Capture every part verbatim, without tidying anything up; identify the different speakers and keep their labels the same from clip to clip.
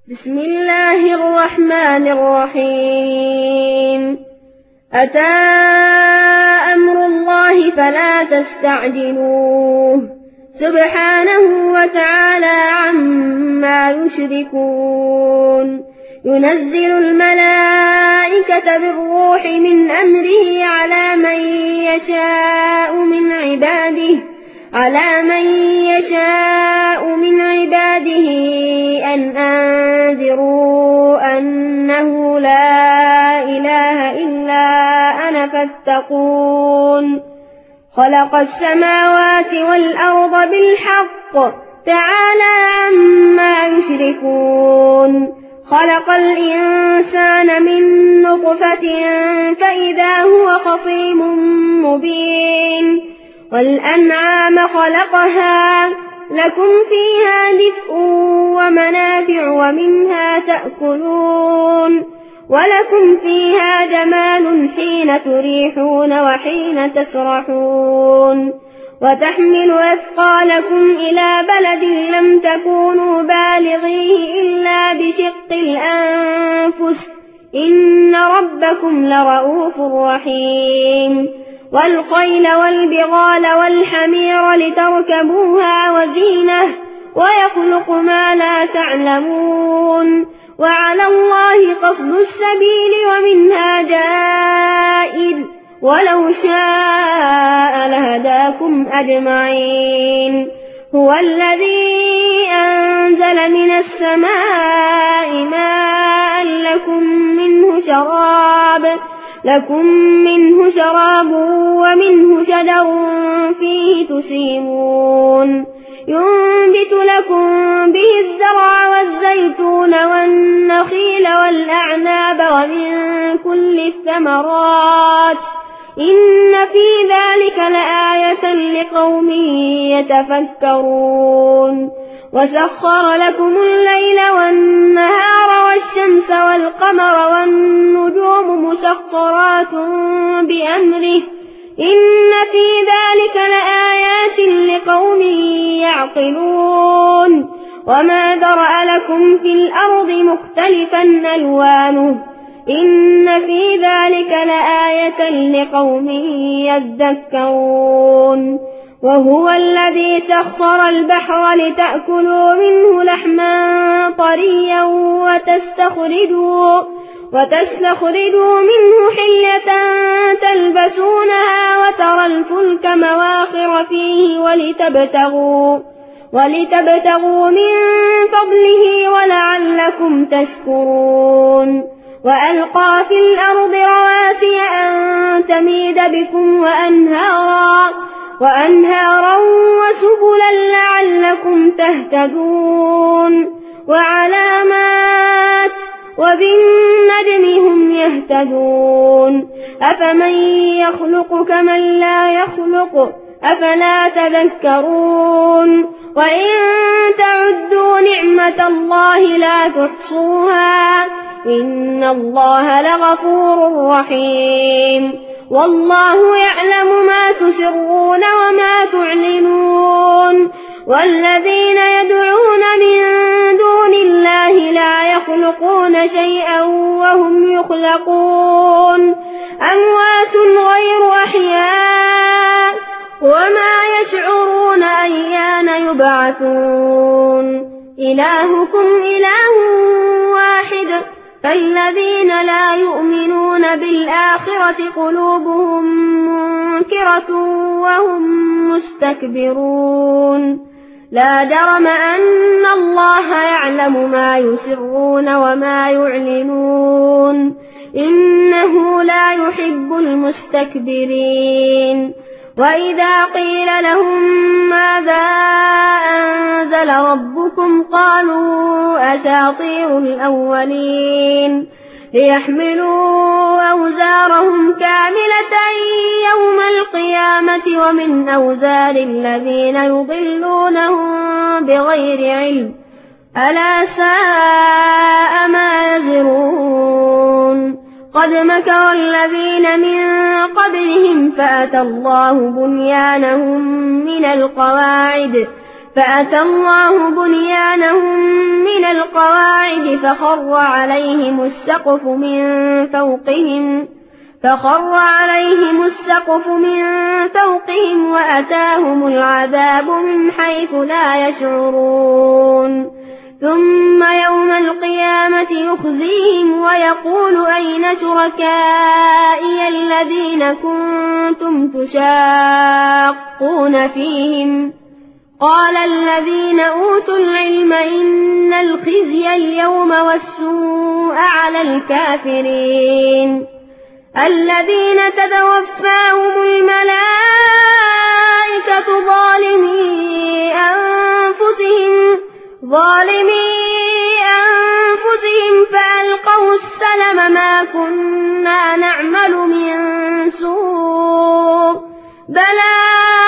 Speaker 1: بسم الله الرحمن الرحيم أتى أمر الله فلا تستعجلوه سبحانه وتعالى عما يشركون ينزل الملائكة بالروح من أمره على من يشاء من عباده على من يشاء من عباده أن أنذروا أنه لا إله إلا أنا فاتقون خلق السماوات والأرض بالحق تعالى عما يشركون خلق الإنسان من نطفة فإذا هو خصيم مبين والأنعام خلقها لكم فيها دفء ومنافع ومنها تأكلون ولكم فيها جمال حين تريحون وحين تسرحون وتحمل أثقالكم إلى بلد لم تكونوا بالغيه إلا بشق الأنفس إن ربكم لرؤوف رحيم والخيل والبغال والحمير لتركبوها وزينة ويخلق ما لا تعلمون وعلى الله قصد السبيل ومنها جائر ولو شاء لهداكم أجمعين هو الذي أنزل من السماء ماء لكم منه شراب لكم منه شراب ومنه شجر فيه تسيمون ينبت لكم به الزرع والزيتون والنخيل والأعناب ومن كل الثمرات إن في ذلك لآية لقوم يتفكرون وسخر لكم الليل والنهار والشمس والقمر والنجوم مسخرات بأمره إن في ذلك لآيات لقوم يعقلون وما ذرأ لكم في الأرض مختلفا ألوانه إن في ذلك لآية لقوم يذكرون وهو الذي سخر البحر لتأكلوا منه لحما طريا وتستخرجوا, وتستخرجوا منه حلية تلبسونها وترى الفلك مواخر فيه ولتبتغوا, ولتبتغوا من فضله ولعلكم تشكرون وألقى في الأرض رواسي أن تميد بكم وأنهارا وأنهارا وسبلا لعلكم تهتدون وعلامات وبالنجم هم يهتدون أفمن يخلق كمن لا يخلق أفلا تذكرون وإن تعدوا نعمة الله لا تحصوها إن الله لغفور رحيم والله يعلم ما تسرون وما تعلنون والذين يدعون من دون الله لا يخلقون شيئا وهم يخلقون أموات غير أحياء وما يشعرون أيان يبعثون إلهكم إله واحد فالذين لا يؤمنون بالآخرة قلوبهم منكرة وهم مستكبرون لا جرم أن الله يعلم ما يسرون وما يعلنون إنه لا يحب المستكبرين وإذا قيل لهم ماذا أنزل ربكم قالوا أساطير الأولين ليحملوا أوزارهم كاملة يوم القيامة ومن أوزار الذين يضلونهم بغير علم ألا ساء ما يزرون قد مكر الذين من قبلهم فأتى الله بنيانهم من القواعد فأتى الله بنيانهم من القواعد فخر عليهم السقف من فوقهم فخر عليهم السقف من فوقهم وأتاهم العذاب من حيث لا يشعرون ثم يوم القيامة يخزيهم ويقول أين شركائي الذين كنتم تشاقون فيهم قال الذين أوتوا العلم إن الخزي اليوم والسوء على الكافرين الذين تتوفاهم الملائكة ظالمي أنفسهم ظالمي أنفسهم فألقوا السلم ما كنا نعمل من سوء بلى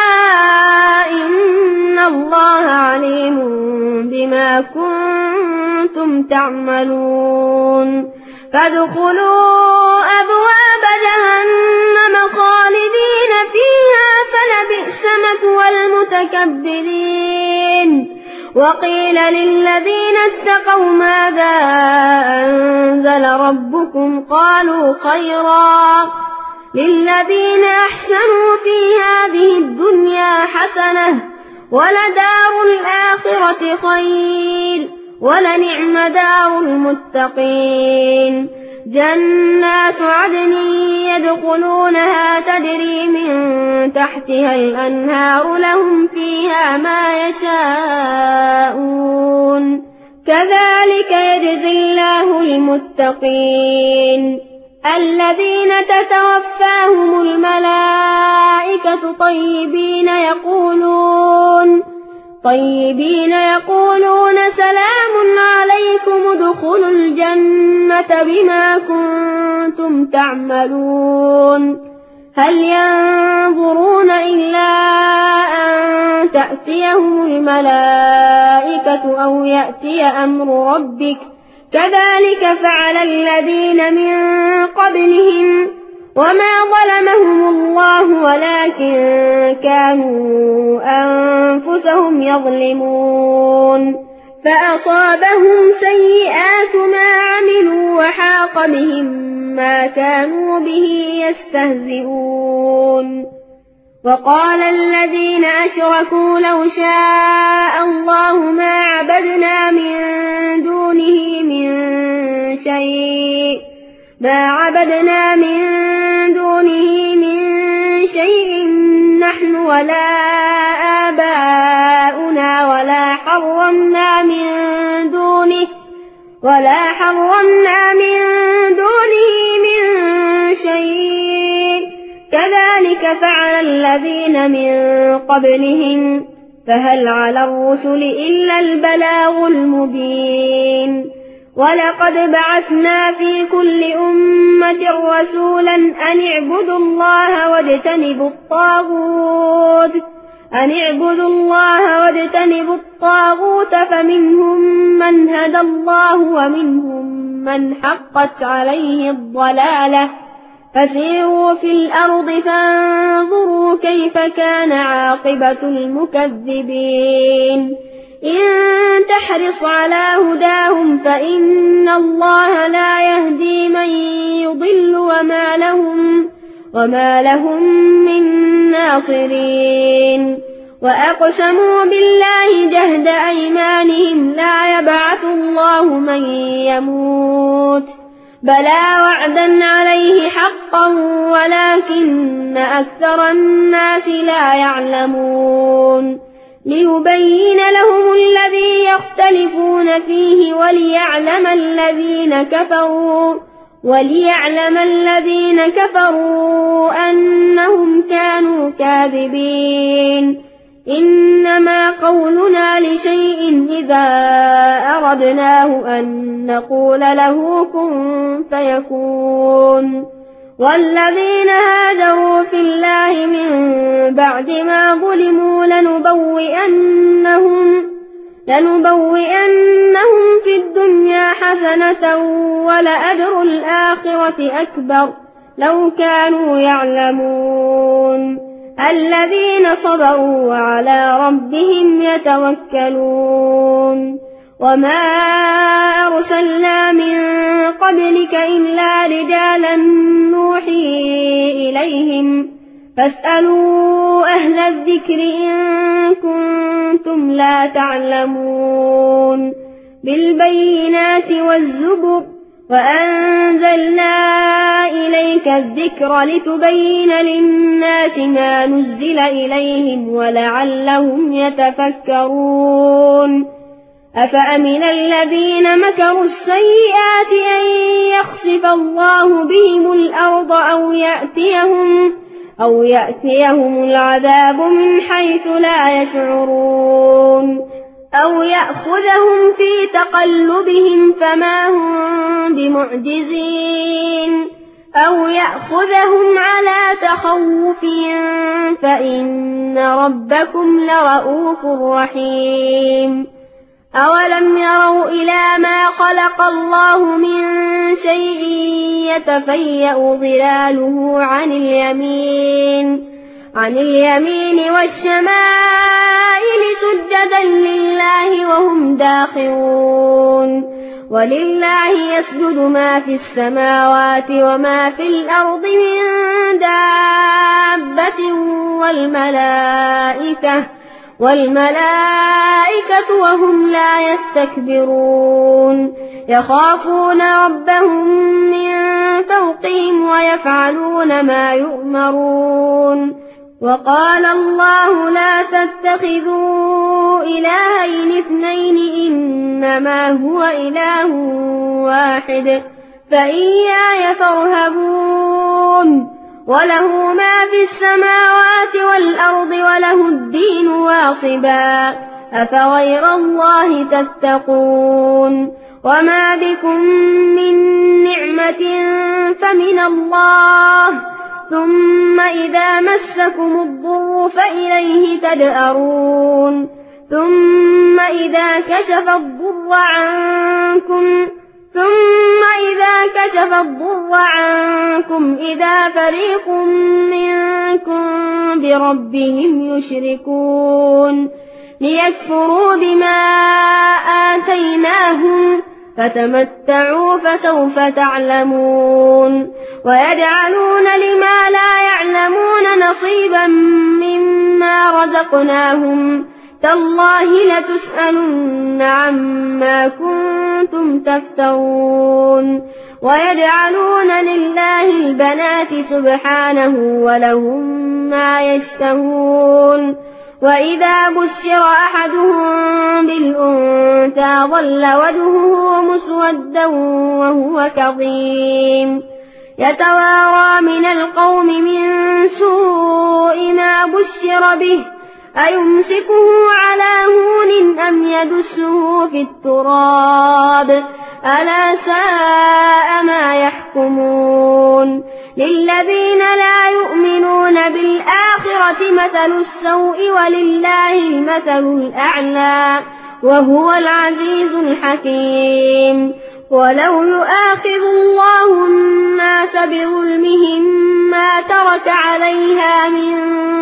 Speaker 1: إن الله عليم بما كنتم تعملون فادخلوا أبواب جهنم خالدين فيها فلبئس مثوى المتكبرين وقيل للذين اتقوا ماذا أنزل ربكم قالوا خيرا للذين أحسنوا في هذه الدنيا حسنة ولدار الآخرة خير ولنعم دار المتقين جنات عدن يدخلونها تجري من تحتها الأنهار لهم فيها ما يشاءون كذلك يجزي الله المتقين الذين تتوفاهم الملائكة طيبين يقولون طيبين يقولون سلام عليكم ادخلوا الجنة بما كنتم تعملون هل ينظرون إلا أن تأتيهم الملائكة أو يأتي أمر ربك كذلك فعل الذين من قبلهم وما ظلمهم الله ولكن كانوا أنفسهم يظلمون فأصابهم سيئات ما عملوا وحاق بهم ما كانوا به يستهزئون وقال الذين أشركوا لو شاء الله ما عبدنا من دونه من شيء ما عبدنا من دونه من شيء نحن ولا آباؤنا ولا حرمنا من دونه ولا حرمنا من دونه من شيء كذلك فعل الذين من قبلهم فهل على الرسل إلا البلاغ المبين ولقد بعثنا في كل أمة رسولا أن اعبدوا الله واجتنبوا الطاغوت أن اعبدوا الله واجتنبوا الطاغوت فمنهم من هدى الله ومنهم من حقت عليه الضلالة فسيروا في الأرض فانظروا كيف كان عاقبة المكذبين إن تحرص على هداهم فإن الله لا يهدي من يضل وما لهم وما لهم من ناصرين وأقسموا بالله جهد أيمانهم لا يبعث الله من يموت بلى وعدا عليه حقا ولكن أكثر الناس لا يعلمون ليبين لهم الذي يختلفون فيه وليعلم الذين كفروا وليعلم الذين كفروا أنهم كانوا كاذبين إنما قولنا لشيء إذا أردناه أن نقول له كن فيكون والذين هاجروا في الله من بعد ما ظلموا لنبوئنهم لنبوئنهم في الدنيا حسنة ولأجر الآخرة أكبر لو كانوا يعلمون الذين صبروا وعلى ربهم يتوكلون وما أرسلنا من قبلك إلا رجالا نوحي إليهم فاسألوا أهل الذكر إن كنتم لا تعلمون بالبينات والزبر وأنزلنا إليك الذكر لتبين للناس ما نزل إليهم ولعلهم يتفكرون أفأمن الذين مكروا السيئات أن يخسف الله بهم الأرض أو يأتيهم أو يأتيهم العذاب من حيث لا يشعرون أو يأخذهم في تقلبهم فما هم بمعجزين أو يأخذهم على تخوف فإن ربكم لرؤوف رحيم أولم يروا إلى ما خلق الله من شيء يتفيأ ظلاله عن اليمين عن اليمين والشمائل سجدا لله وهم داخرون ولله يسجد ما في السماوات وما في الأرض من دابة والملائكة والملائكة وهم لا يستكبرون يخافون ربهم من فوقهم ويفعلون ما يؤمرون وقال الله لا تتخذوا إلهين اثنين إنما هو إله واحد فإياي فارهبون وله ما في السماوات والأرض وله الدين واصبا أفغير الله تتقون وما بكم من نعمة فمن الله ثم إذا مسكم الضر فإليه تجأرون ثم إذا كشف الضر عنكم ثم إذا كشف الضر عنكم إذا فريق منكم بربهم يشركون ليكفروا بما آتيناهم فتمتعوا فسوف تعلمون ويجعلون لما لا يعلمون نصيبا مما رزقناهم تالله لتسألن عما كنتم تفترون ويجعلون لله البنات سبحانه ولهم ما يشتهون وإذا بشر أحدهم بالأنثى ظل وجهه مسودا وهو كظيم يتوارى من القوم من سوء ما بشر به أيمسكه على هون أم يدسه في التراب ألا ساء ما يحكمون للذين لا يؤمنون بالآخرة مثل السوء ولله المثل الأعلى وهو العزيز الحكيم ولو يؤاخذ الله الناس بظلمهم ما ترك عليها من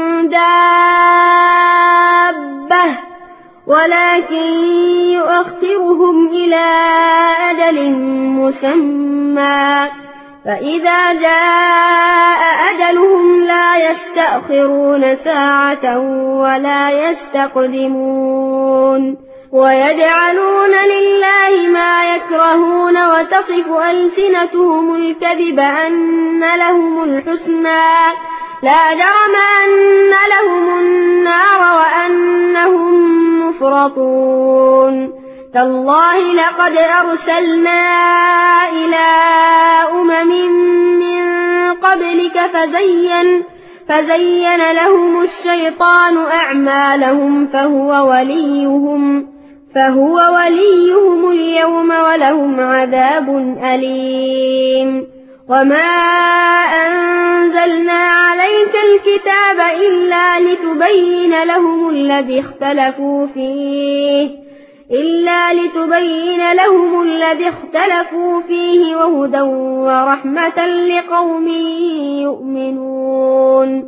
Speaker 1: دابة ولكن يؤخرهم إلى أجل مسمى فإذا جاء أجلهم لا يستأخرون ساعة ولا يستقدمون ويجعلون لله ما يكرهون وتصف ألسنتهم الكذب أن لهم الحسنى لا جرم أن لهم النار وأنهم مفرطون تالله لقد أرسلنا إلى أمم من قبلك فزين فزين لهم الشيطان أعمالهم فهو وليهم فهو وليهم اليوم ولهم عذاب أليم وما أنزلنا عليك الكتاب إلا لتبين لهم الذي اختلفوا فيه إلا لتبين لهم الذي اختلفوا فيه وهدى ورحمة لقوم يؤمنون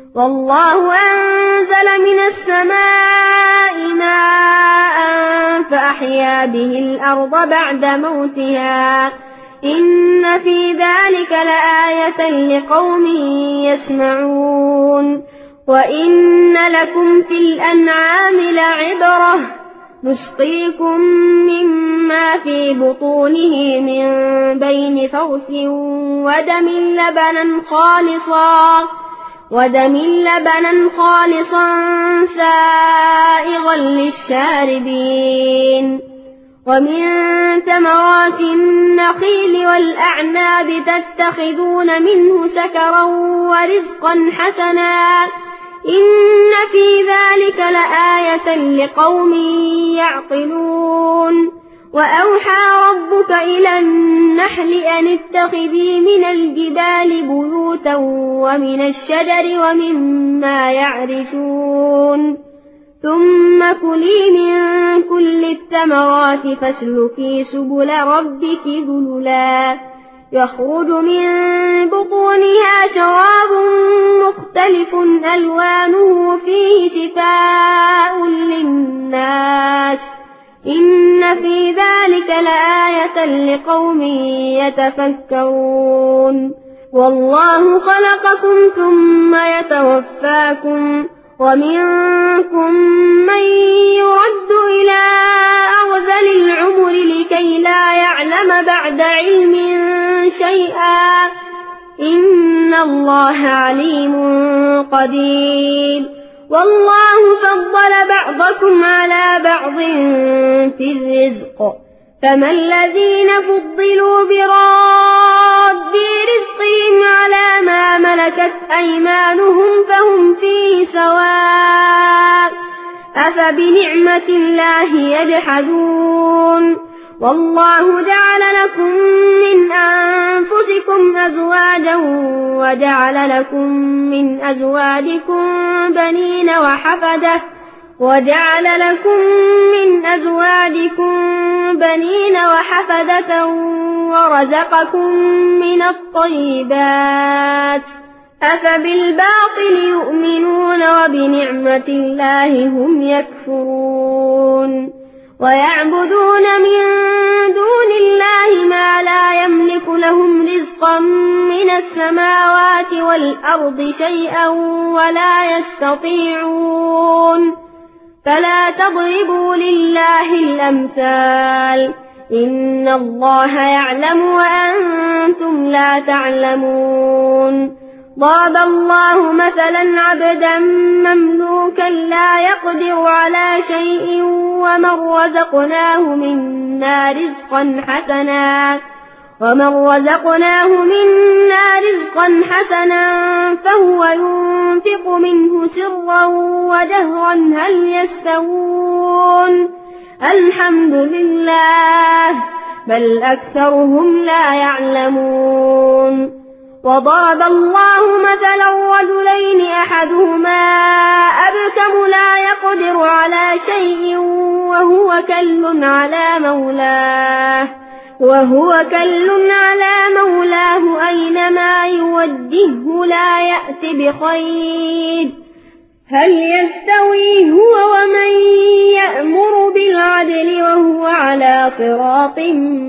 Speaker 1: والله أنزل من السماء ماء فأحيا به الأرض بعد موتها إن في ذلك لآية لقوم يسمعون وإن لكم في الأنعام لعبرة نسقيكم مما في بطونه من بين فرث ودم لبنا خالصا ودم لبنا خالصا سائغا للشاربين ومن ثمرات النخيل والأعناب تتخذون منه سكرا ورزقا حسنا إن في ذلك لآية لقوم يعقلون وأوحى ربك إلى النحل أن اتخذي من الجبال بيوتا ومن الشجر ومما يعرشون ثم كلي من كل الثمرات فاسلكي سبل ربك ذللا يخرج من بطونها شراب مختلف ألوانه فيه شفاء للناس إن في ذلك لآية لقوم يتفكرون والله خلقكم ثم يتوفاكم ومنكم من يرد إلى أرذل العمر لكي لا يعلم بعد علم شيئا إن الله عليم قدير والله فضل بعضكم على بعض في الرزق فما الذين فضلوا براد رزقهم على ما ملكت أيمانهم فهم فيه سواء أفبنعمة الله يجحدون والله جعل لكم من أنفسكم أزواجا وجعل لكم من أزواجكم بنين وحفدة وجعل لكم من أزواجكم بنين وحفدة ورزقكم من الطيبات أفبالباطل يؤمنون وبنعمة الله هم يكفرون ويعبدون من دون الله ما لا يملك لهم رزقا من السماوات والأرض شيئا ولا يستطيعون فلا تضربوا لله الأمثال إن الله يعلم وأنتم لا تعلمون ضرب الله مثلا عبدا مملوكا لا يقدر على شيء ومن رزقناه منا رزقا حسنا ومن رزقناه منا رزقا حسنا فهو ينفق منه سرا وجهرا هل يستوون الحمد لله بل أكثرهم لا يعلمون وضرب الله مثلا رجلين أحدهما أبكم لا يقدر على شيء وهو كل على مولاه وهو كل على مولاه أينما يوجهه لا يأت بخير هل يستوي هو ومن يأمر بالعدل وهو على صراط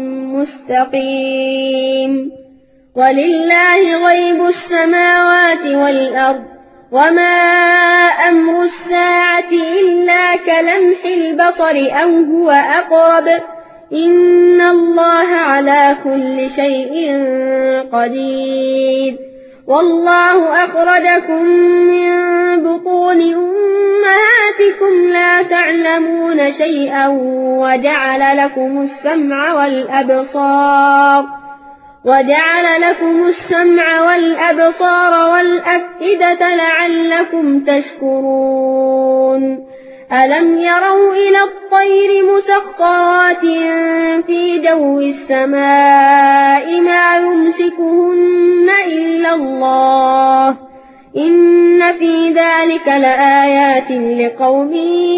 Speaker 1: مستقيم ولله غيب السماوات والأرض وما أمر الساعة إلا كلمح البصر أو هو أقرب إن الله على كل شيء قدير والله أخرجكم من بطون أمهاتكم لا تعلمون شيئا وجعل لكم السمع والأبصار وجعل لكم السمع والأبصار والأفئدة لعلكم تشكرون ألم يروا إلى الطير مسخرات في جو السماء ما يمسكهن إلا الله إن في ذلك لآيات لقوم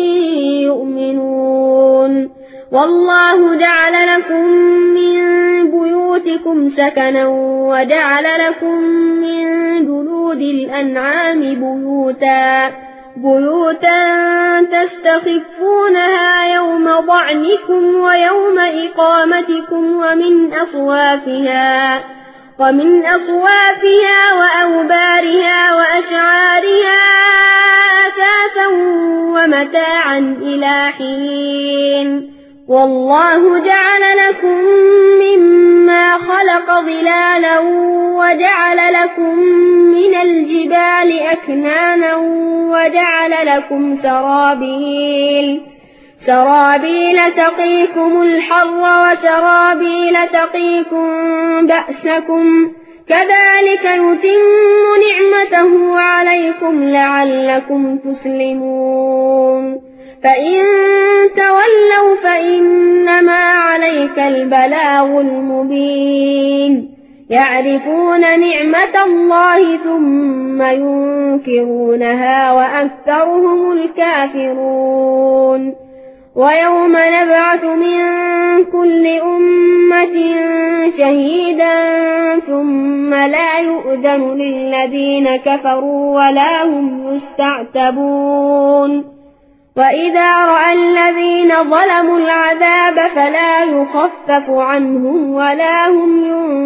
Speaker 1: يؤمنون والله جعل لكم من بيوتكم سكنا وجعل لكم من جلود جلود الأنعام بيوتا بيوتا تستخفونها يوم ضعنكم ويوم إقامتكم ومن أصوافها ومن أصوافها وأوبارها وأشعارها أثاثا ومتاعا إلى حين والله جعل لكم مما خلق ظلالا وجعل لكم من الجبال أكنانا وجعل لكم سرابيل سرابيل تقيكم الحر وسرابيل تقيكم بأسكم كذلك يتم نعمته عليكم لعلكم تسلمون فإن تولوا فإنما عليك البلاغ المبين يعرفون نعمة الله ثم ينكرونها وأكثرهم الكافرون ويوم نبعث من كل أمة شهيدا ثم لا يؤذن للذين كفروا ولا هم يستعتبون وإذا رأى الذين ظلموا العذاب فلا يخفف عنهم ولا هم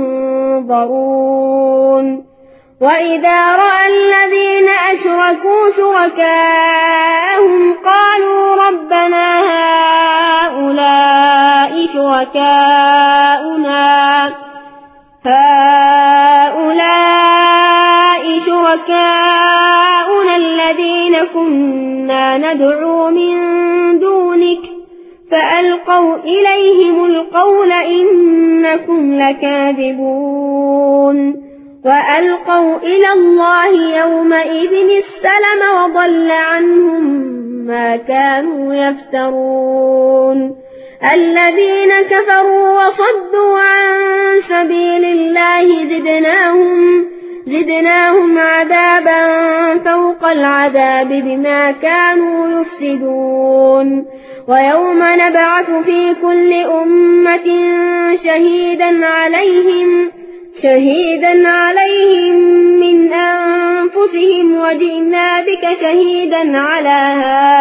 Speaker 1: ينظرون وإذا رأى الذين أشركوا شركاءهم قالوا ربنا هؤلاء شركاؤنا هؤلاء شركاؤنا الذين كنا ندعو من دونك فألقوا إليهم القول إنكم لكاذبون وألقوا إلى الله يومئذ السلم وضل عنهم ما كانوا يفترون الذين كفروا وصدوا عن سبيل الله زدناهم زدناهم عذابا فوق العذاب بما كانوا يفسدون ويوم نبعث في كل أمة شهيدا عليهم شهيدا عليهم من أنفسهم وجئنا بك شهيدا على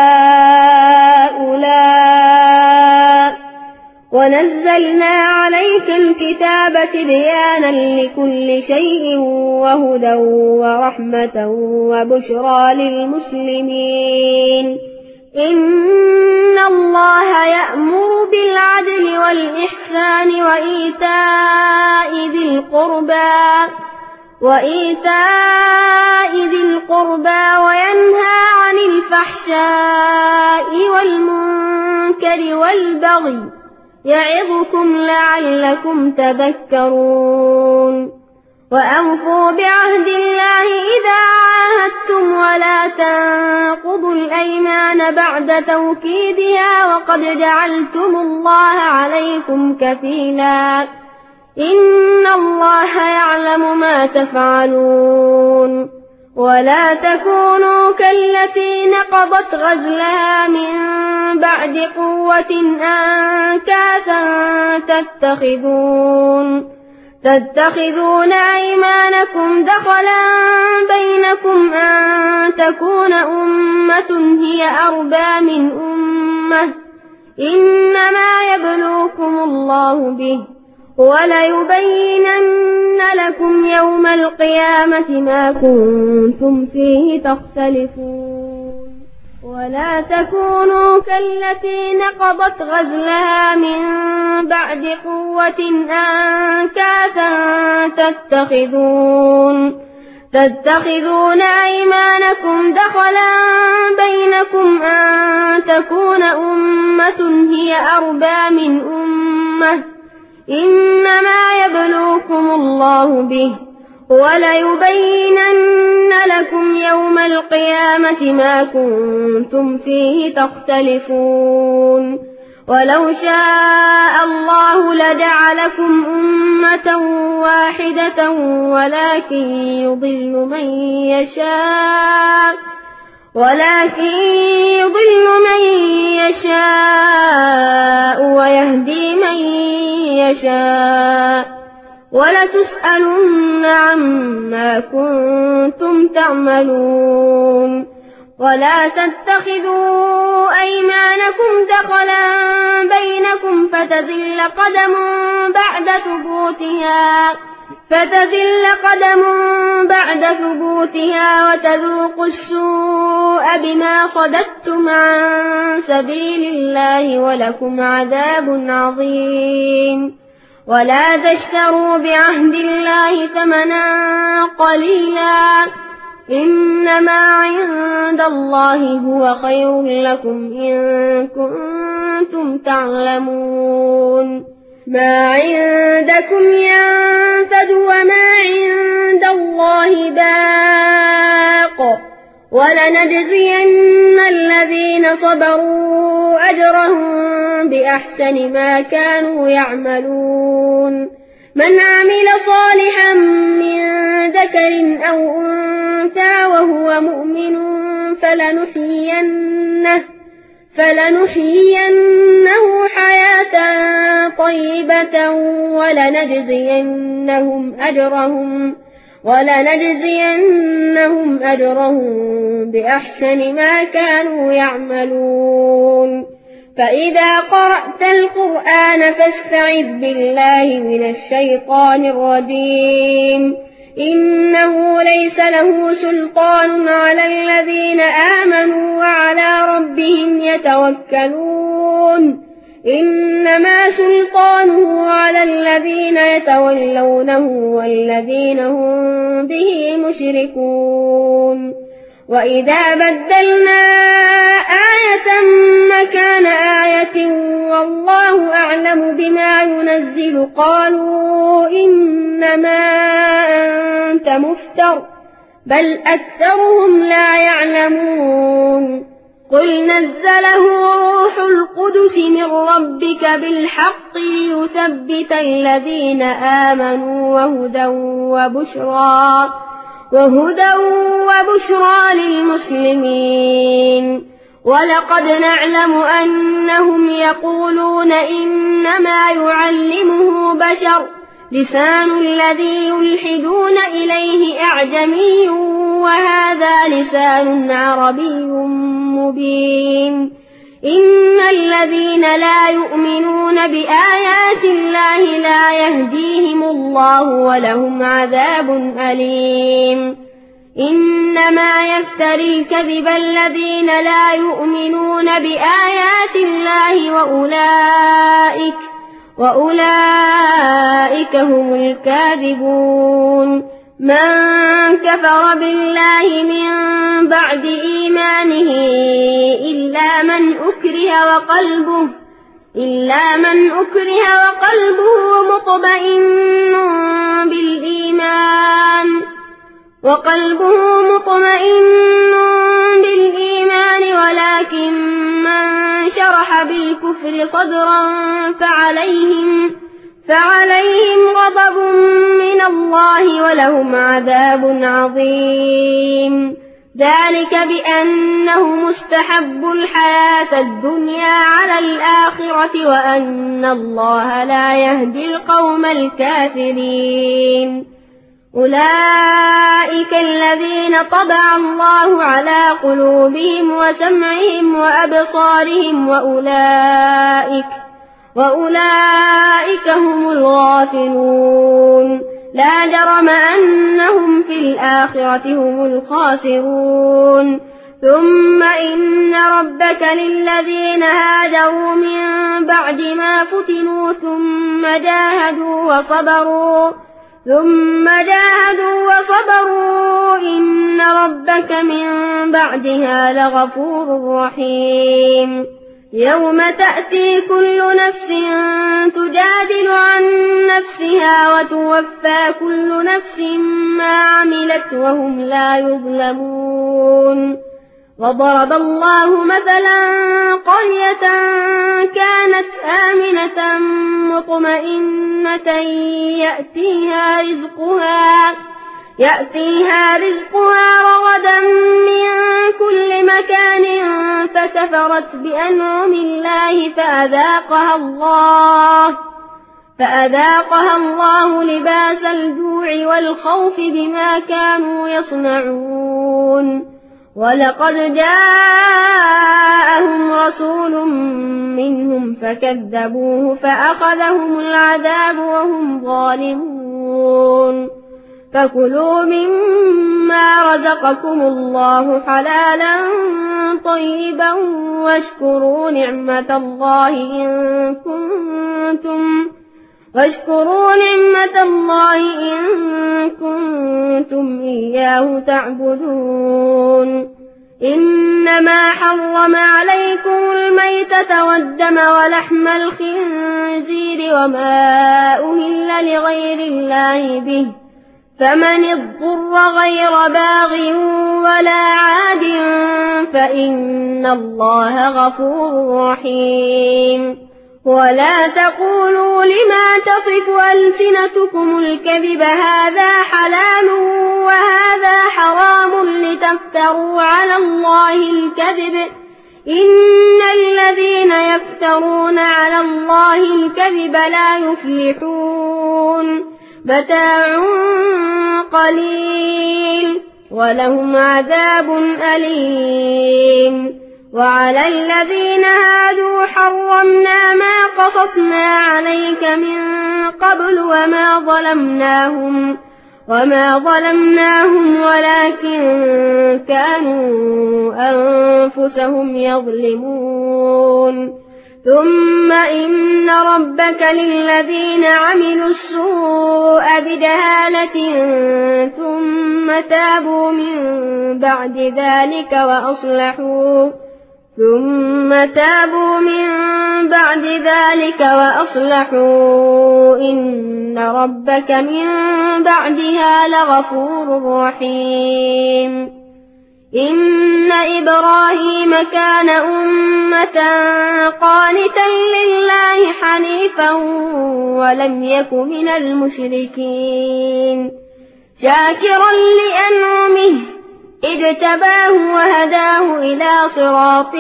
Speaker 1: هؤلاء ونزلنا عليك الكتاب تبيانا لكل شيء وهدى ورحمة وبشرى للمسلمين إن الله يأمر بالعدل والإحسان وإيتاء ذي القربى وإيتاء ذي القربى وينهى عن الفحشاء والمنكر والبغي يعظكم لعلكم تذكرون وأوفوا بعهد الله إذا عاهدتم ولا تنقضوا الأيمان بعد توكيدها وقد جعلتم الله عليكم كفيلا إن الله يعلم ما تفعلون ولا تكونوا كالتي نقضت غزلها من بعد قوة أنكاثا تتخذون تتخذون أيمانكم دخلا بينكم أن تكون أمة هي أربى من أمة إنما يبلوكم الله به وليبينن لكم يوم القيامة ما كنتم فيه تختلفون ولا تكونوا كالتي نقضت غزلها من بعد قوة أنكاثا تتخذون تتخذون أيمانكم دخلا بينكم أن تكون أمة هي أربى من أمة إنما يبلوكم الله به وليبينن لكم يوم القيامة ما كنتم فيه تختلفون ولو شاء الله لجعلكم أمة واحدة ولكن يضل من يشاء ولكن يضل من يشاء ويهدي من يشاء ولتسألن عما كنتم تعملون ولا تتخذوا أيمانكم دخلا بينكم فتزل قدم بعد ثبوتها فتزل قدم بعد ثبوتها وتذوقوا السوء بما صددتم عن سبيل الله ولكم عذاب عظيم ولا تشتروا بعهد الله ثمنا قليلا إنما عند الله هو خير لكم إن كنتم تعلمون ما عندكم ينفد وما عند الله باق ولنجزين الذين صبروا أجرهم بأحسن ما كانوا يعملون من عمل صالحا من ذكر أو أنثى وهو مؤمن فلنحيينه فلنحيينه حياة طيبة ولنجزينهم أجرهم ولنجزينهم أجرهم بأحسن ما كانوا يعملون فإذا قرأت القرآن فاستعذ بالله من الشيطان الرجيم إنه ليس له سلطان على الذين آمنوا وعلى ربهم يتوكلون إنما سلطانه على الذين يتولونه والذين هم به مشركون وإذا بدلنا آية مكان آية والله أعلم بما ينزل قالوا إنما أنت مفتر بل أكثرهم لا يعلمون قل نزله روح القدس من ربك بالحق ليثبت الذين آمنوا وهدى وبشرى وهدى وبشرى للمسلمين ولقد نعلم أنهم يقولون إنما يعلمه بشر لسان الذي يلحدون إليه أعجمي وهذا لسان عربي مبين إن الذين لا يؤمنون بآيات الله لا يهديهم الله ولهم عذاب أليم إنما يفتري الكذب الذين لا يؤمنون بآيات الله وأولئك وأولئك هم الكاذبون من كفر بالله من بعد إيمانه إلا من أكره وقلبه إلا من أكره وقلبه مطمئن بالإيمان وقلبه مطمئن بالإيمان ولكن من شرح بالكفر صدرا فعليهم فعليهم غضب من الله ولهم عذاب عظيم ذلك بأنه مستحب الحياة الدنيا على الآخرة وأن الله لا يهدي القوم الكافرين أولئك الذين طبع الله على قلوبهم وسمعهم وأبصارهم وأولئك وأولئك هم الغافلون لا جرم أنهم في الآخرة هم الخاسرون ثم إن ربك للذين هاجروا من بعد ما فتنوا ثم جاهدوا وصبروا ثم جاهدوا وصبروا إن ربك من بعدها لغفور رحيم يوم تأتي كل نفس تجادل عن نفسها وتوفى كل نفس ما عملت وهم لا يظلمون وضرب الله مثلا قرية كانت آمنة مطمئنة يأتيها رزقها يأتيها رزقها رغدا من كل مكان فكفرت بأنعم الله فأذاقها الله فأذاقها الله لباس الجوع والخوف بما كانوا يصنعون ولقد جاءهم رسول منهم فكذبوه فأخذهم العذاب وهم ظالمون فكلوا مما رزقكم الله حلالا طيبا واشكروا نعمة الله إن كنتم واشكروا نعمة الله إن كنتم إياه تعبدون إنما حرم عليكم الميتة والدم ولحم الخنزير وما أهل لغير الله به فمن اضطر غير باغ ولا عاد فإن الله غفور رحيم ولا تقولوا لما تصف ألسنتكم الكذب هذا حلال وهذا حرام لتفتروا على الله الكذب إن الذين يفترون على الله الكذب لا يفلحون متاع قليل ولهم عذاب أليم وعلى الذين هادوا حرمنا ما قصصنا عليك من قبل وما ظلمناهم وما ظلمناهم ولكن كانوا أنفسهم يظلمون ثم إن ربك للذين عملوا السوء بجهالة ثم تابوا من بعد ذلك وأصلحوا ثم تابوا من بعد ذلك وأصلحوا إن ربك من بعدها لغفور رحيم إن إبراهيم كان أمة قانتا لله حنيفا ولم يك من المشركين شاكرا لأنعمه اجتباه وهداه إلى صراط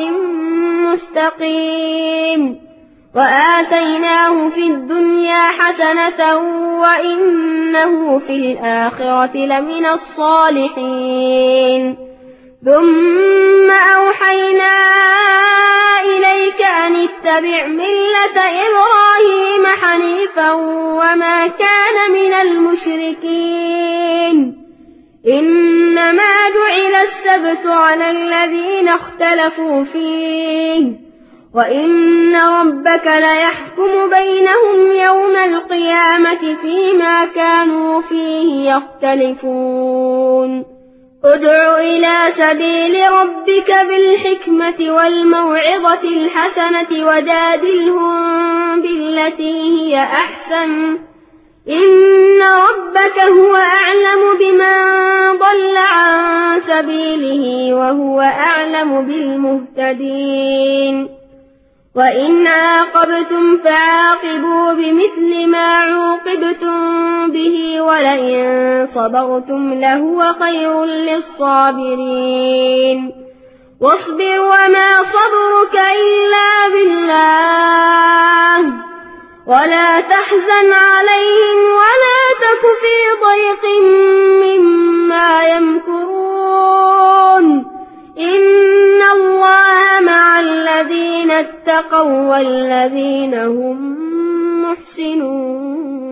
Speaker 1: مستقيم وآتيناه في الدنيا حسنة وإنه في الآخرة لمن الصالحين ثم أوحينا إليك أن اتبع ملة إبراهيم حنيفا وما كان من المشركين إنما جعل السبت على الذين اختلفوا فيه وإن ربك ليحكم بينهم يوم القيامة فيما كانوا فيه يختلفون ادع إلى سبيل ربك بالحكمة والموعظة الحسنة وجادلهم بالتي هي أحسن إن ربك هو أعلم بمن ضل عن سبيله وهو أعلم بالمهتدين وإن عاقبتم فعاقبوا بمثل ما عوقبتم به ولئن صبرتم لهو خير للصابرين واصبر وما صبرك إلا بالله ولا تحزن عليهم ولا تك في ضيق مما يمكرون إن الله مع الذين اتقوا والذين هم محسنون.